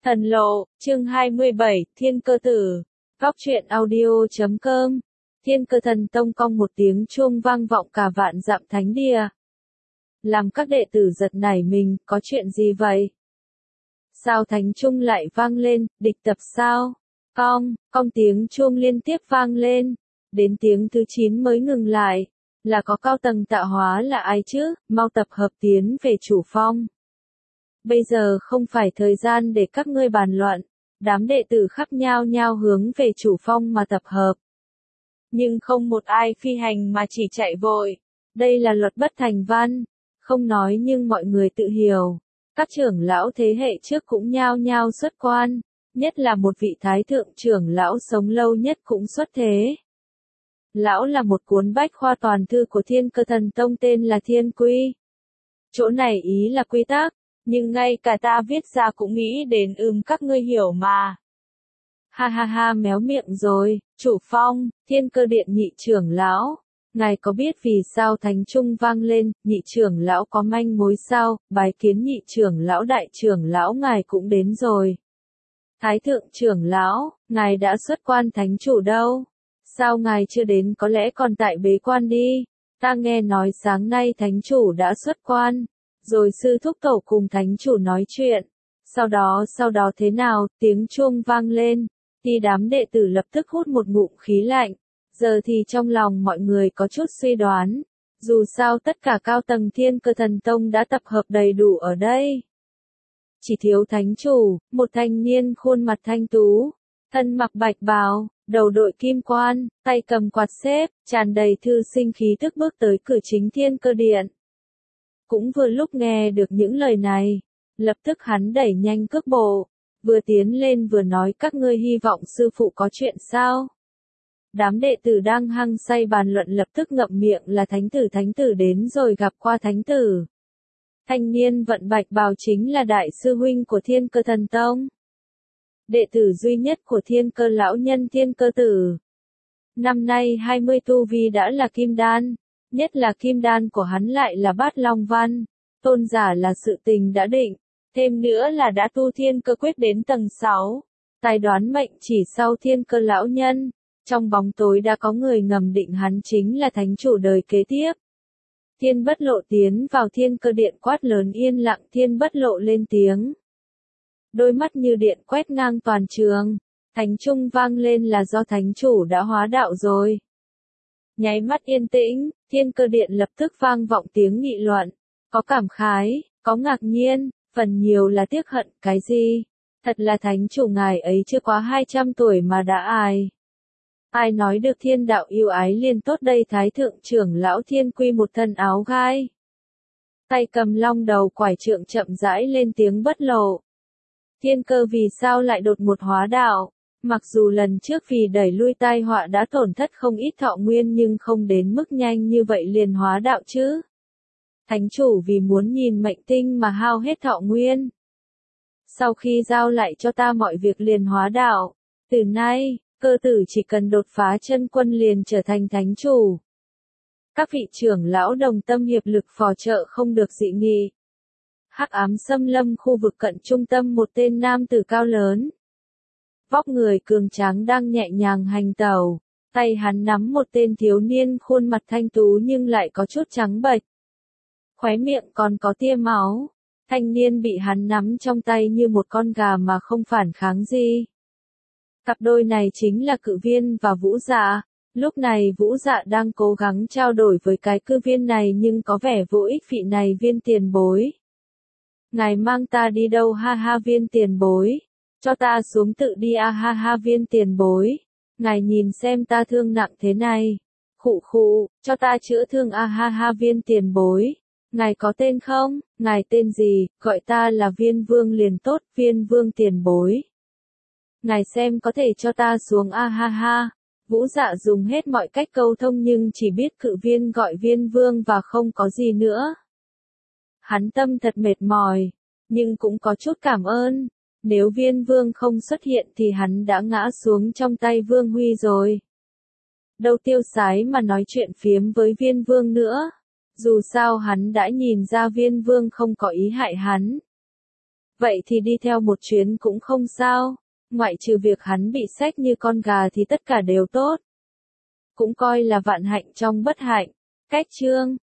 Thần lộ, chương 27, Thiên Cơ Tử. Góc truyện audio.com. Thiên Cơ Thần Tông cong một tiếng chuông vang vọng cả vạn dặm thánh địa. Làm các đệ tử giật nảy mình, có chuyện gì vậy? Sao thánh trung lại vang lên, địch tập sao? Cong tiếng chuông liên tiếp vang lên. Đến tiếng thứ 9 mới ngừng lại. Là có cao tầng tạo hóa là ai chứ, mau tập hợp tiến về chủ phong. Bây giờ không phải thời gian để các ngươi bàn luận, đám đệ tử khắp nhao nhao hướng về chủ phong mà tập hợp. Nhưng không một ai phi hành mà chỉ chạy vội. Đây là luật bất thành văn, không nói nhưng mọi người tự hiểu. Các trưởng lão thế hệ trước cũng nhao nhao xuất quan, nhất là một vị thái thượng trưởng lão sống lâu nhất cũng xuất thế. Lão là một cuốn bách khoa toàn thư của Thiên Cơ Thần Tông tên là Thiên Quy. Chỗ này ý là quy tắc. Nhưng ngay cả ta viết ra cũng nghĩ đến các ngươi hiểu mà. Ha ha ha, méo miệng rồi, chủ phong, Thiên Cơ Điện nhị trưởng lão. Ngài có biết vì sao thánh trung vang lên, nhị trưởng lão có manh mối sao, bái kiến nhị trưởng lão đại trưởng lão ngài cũng đến rồi. Thái thượng trưởng lão, ngài đã xuất quan thánh chủ đâu? Sao ngài chưa đến, có lẽ còn tại bế quan đi? Ta nghe nói sáng nay thánh chủ đã xuất quan. Rồi sư thúc tổ cùng thánh chủ nói chuyện. Sau đó thế nào, tiếng chuông vang lên, thì đám đệ tử lập tức hút một ngụm khí lạnh. Giờ thì trong lòng mọi người có chút suy đoán. Dù sao tất cả cao tầng Thiên Cơ Thần Tông đã tập hợp đầy đủ ở đây. Chỉ thiếu thánh chủ, một thanh niên khuôn mặt thanh tú, thân mặc bạch bào, đầu đội kim quan, tay cầm quạt xếp, tràn đầy thư sinh khí tức bước tới cửa chính Thiên Cơ Điện. Cũng vừa lúc nghe được những lời này, lập tức hắn đẩy nhanh cước bộ, vừa tiến lên vừa nói các ngươi hy vọng sư phụ có chuyện sao? Đám đệ tử đang hăng say bàn luận lập tức ngậm miệng là thánh tử đến rồi gặp qua thánh tử. Thanh niên vận bạch bào chính là đại sư huynh của Thiên Cơ Thần Tông. Đệ tử duy nhất của Thiên Cơ lão nhân Thiên Cơ Tử. Năm nay 20 tu vi đã là kim đan. Nhất là kim đan của hắn lại là bát long văn, tôn giả là sự tình đã định, thêm nữa là đã tu thiên cơ quyết đến tầng 6, tài đoán mệnh chỉ sau Thiên Cơ lão nhân, trong bóng tối đã có người ngầm định hắn chính là thánh chủ đời kế tiếp. Thiên Bất Lộ tiến vào Thiên Cơ Điện quát lớn yên lặng, Thiên Bất Lộ lên tiếng. Đôi mắt như điện quét ngang toàn trường, thánh trung vang lên là do thánh chủ đã hóa đạo rồi. Nháy mắt yên tĩnh, Thiên Cơ Điện lập tức vang vọng tiếng nghị luận, có cảm khái, có ngạc nhiên, phần nhiều là tiếc hận, cái gì? Thật là thánh chủ ngài ấy chưa quá 200 tuổi mà đã ai? Ai nói được thiên đạo yêu ái liền tốt đây? Thái thượng trưởng lão Thiên Quy một thân áo gai, tay cầm long đầu quải trượng chậm rãi lên tiếng Bất Lộ. Thiên Cơ vì sao lại đột ngột hóa đạo? Mặc dù lần trước vì đẩy lui tai họa đã tổn thất không ít thọ nguyên nhưng không đến mức nhanh như vậy liền hóa đạo chứ. Thánh chủ vì muốn nhìn mệnh tinh mà hao hết thọ nguyên. Sau khi giao lại cho ta mọi việc liền hóa đạo, từ nay, Cơ tử chỉ cần đột phá chân quân liền trở thành thánh chủ. Các vị trưởng lão đồng tâm hiệp lực phò trợ không được dị nghị. Hắc ám xâm lâm khu vực cận trung tâm một tên nam tử cao lớn. Vóc người cường tráng đang nhẹ nhàng hành tẩu, tay hắn nắm một tên thiếu niên khuôn mặt thanh tú nhưng lại có chút trắng bệch. Khóe miệng còn có tia máu, thanh niên bị hắn nắm trong tay như một con gà mà không phản kháng gì. Cặp đôi này chính là Cự Viên và Vũ Dạ, lúc này Vũ Dạ đang cố gắng trao đổi với cái Cự Viên này nhưng có vẻ vô ích. Vị này Viên tiền bối. Ngài mang ta đi đâu? Ha ha, Viên tiền bối. Cho ta xuống tự đi ha ha, Viên tiền bối. Ngài nhìn xem ta thương nặng thế này. Khụ, cho ta chữa thương ha ha, Viên tiền bối. Ngài có tên không? Ngài tên gì? Gọi ta là Viên Vương liền tốt, Viên Vương tiền bối. Ngài xem có thể cho ta xuống ha ha. Vũ Dạ dùng hết mọi cách câu thông nhưng chỉ biết Cự Viên gọi Viên Vương và không có gì nữa. Hắn tâm thật mệt mỏi, nhưng cũng có chút cảm ơn. Nếu Viên Vương không xuất hiện thì hắn đã ngã xuống trong tay Vương Huy rồi. Đâu tiêu sái mà nói chuyện phiếm với Viên Vương nữa. Dù sao hắn đã nhìn ra Viên Vương không có ý hại hắn. Vậy thì đi theo một chuyến cũng không sao, ngoại trừ việc hắn bị xách như con gà thì tất cả đều tốt. Cũng coi là vạn hạnh trong bất hạnh. Cách chương